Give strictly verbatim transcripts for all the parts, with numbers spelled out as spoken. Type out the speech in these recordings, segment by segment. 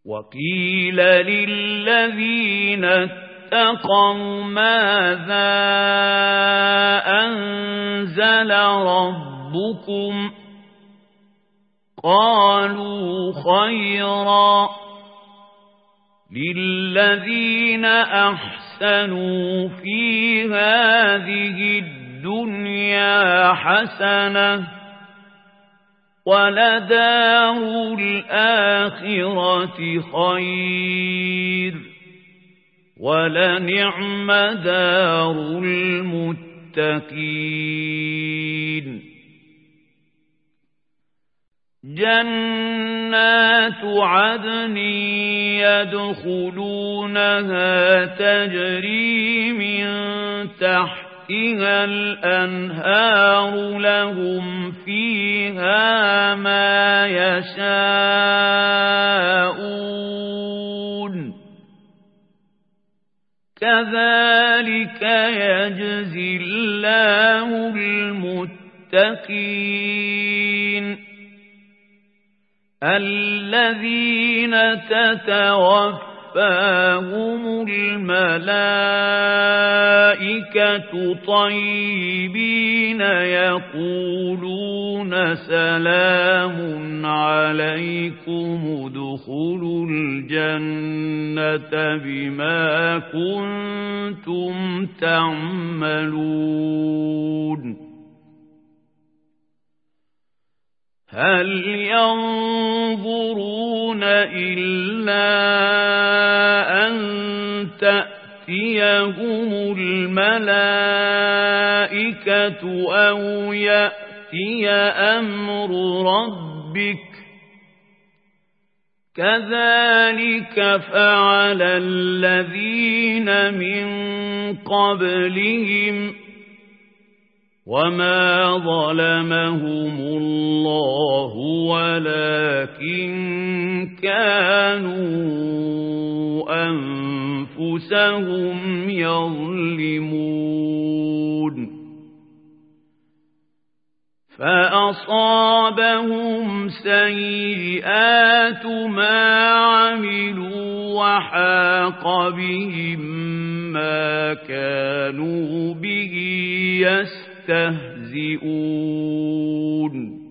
وقيل للذين اتقوا ماذا أنزل ربكم قالوا خيرا للذين أحسنوا في هذه الدنيا حسنة ولدار الآخرة خير ولنعم دار المتقين جنات عدن يدخلونها تجري من تحتها الأنهار لهم فيها ما يشاءون كذلك يجزي الله المتقين الذين تتوفاهم الملائكة طيبين يقولون سلام عليكم ادخلوا الجنة بما كنتم تعملون هل ينظرون إلا أن تأتيهم الملائكة أو يأتي أمر ربك كذلك فعل الذين من قبلهم وما ظلمهم الله ولكن كانوا أنفسهم يظلمون فأصابهم سيئات ما عملوا وحاق بهم ما كانوا به يستهزئون يستهزئون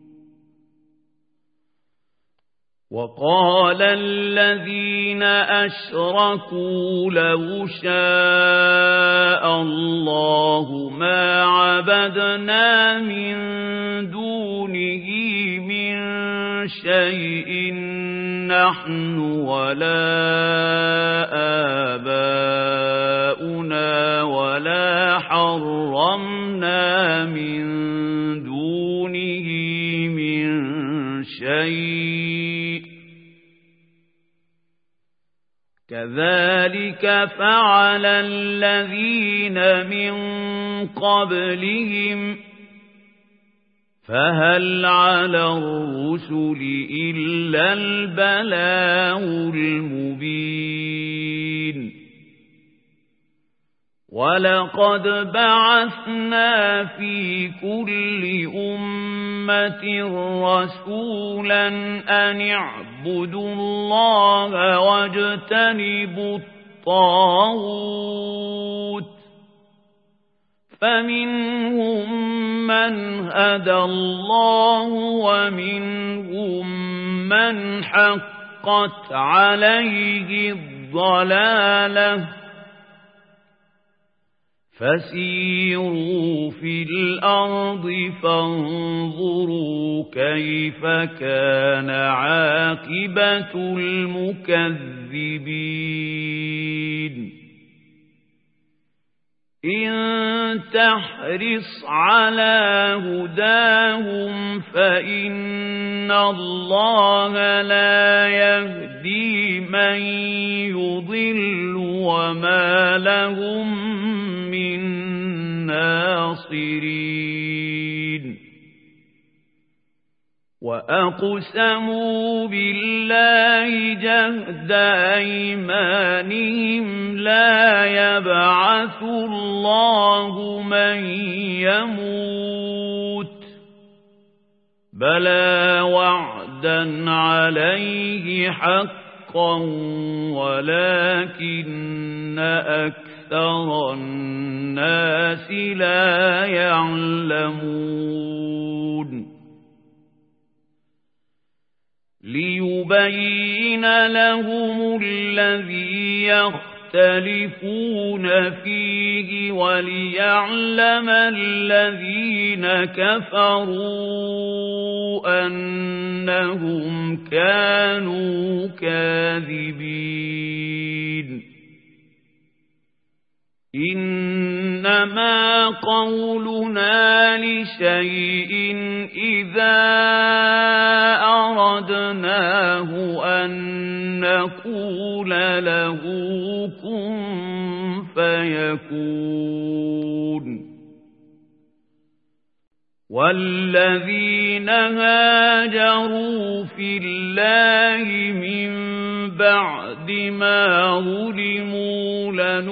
وقال الذين أشركوا لو شاء الله ما عبدنا من دونه من شيء نحن ولا آباؤنا ولا حرمنا من دونه من شيء كذلك فعل الذين من قبلهم فهل على الرسل إلا البلاغ المبين ولقد بعثنا في كل أمة رسولا أن اعبدوا الله واجتنبوا الطاغوت فمنهم من هدى الله ومنهم من حقت عليه الضلالة فسيروا في الأرض فانظروا كيف كان عاقبة المكذبين إن تحرص على هداهم فإن الله لا يهدي من يضل وما لهم من ناصرين وأقسموا بالله جهد أيمانهم لا يبعث الله من يموت بلى وعدا عليه حقا حقا ولكن أكثر الناس لا يعلمون ليبين لهم الذي يختلفون فيه وليعلم الذين كفروا أنهم كانوا كاذبين إنما قولنا لشيء إذا أردناه أن نقول له كن فيكون والذين هاجروا في الله من بعد ما ظلموا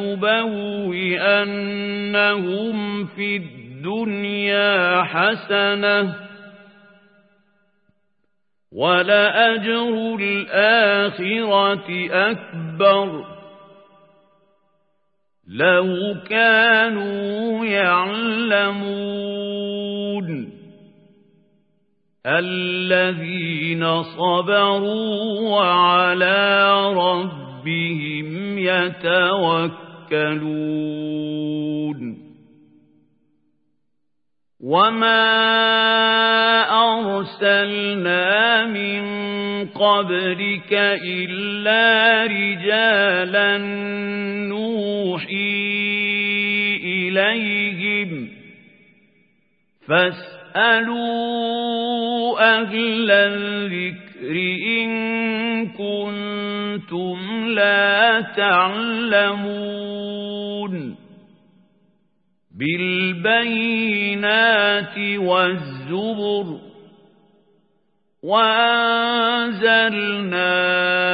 لنبوئنهم في الدنيا حسنة ولأجر الآخرة أكبر لو كانوا يعلمون الذين صبروا وعلى ربهم يتوكلون وما أرسلنا من قبلك إلا رجالا نوحي إليهم فاسألوا أهل الذكر إن كنتم لا تعلمون بالبينات والزبر وأنزلنا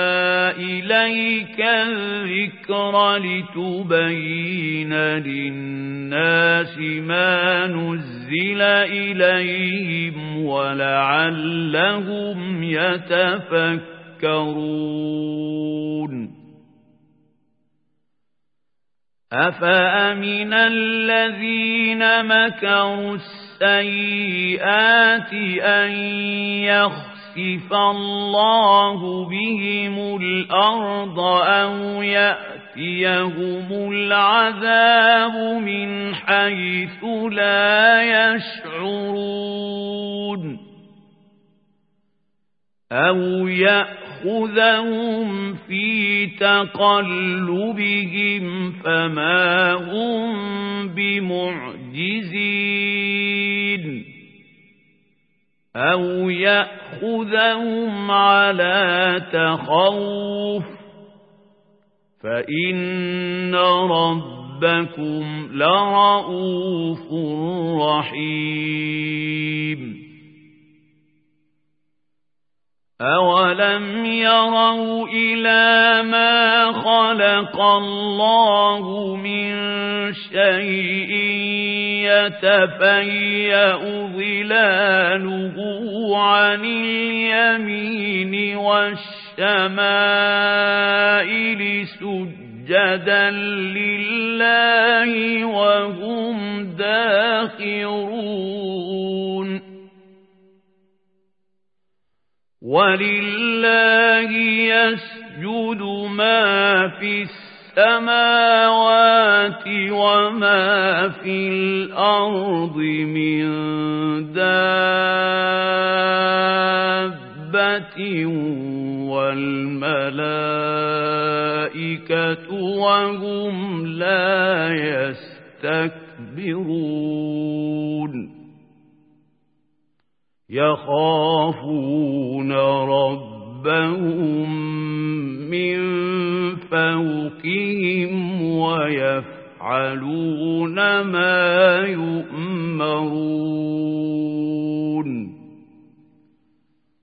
إليك الذكر لتبين للناس ما نزل إليهم ولعلهم يتفكرون أفأمن الذين مكروا السيئات أن يخسف الله بهم الأرض أو يأتيهم العذاب من حيث لا يشعرون أو يأخذهم في تقلبهم فما هم بمعجزين أو يأخذهم على تخوف فإن ربكم لرؤوف رحيم أولم يروا إلى ما خلق الله من شيء يتفيأ ظلاله عن اليمين والشمائل سجدا لله وهم داخرون ولله يسجد ما في السماوات وما في الأرض من دابة والملائكة وهم لا يستكبرون يخافون ربهم من فوقهم ويفعلون ما يؤمرون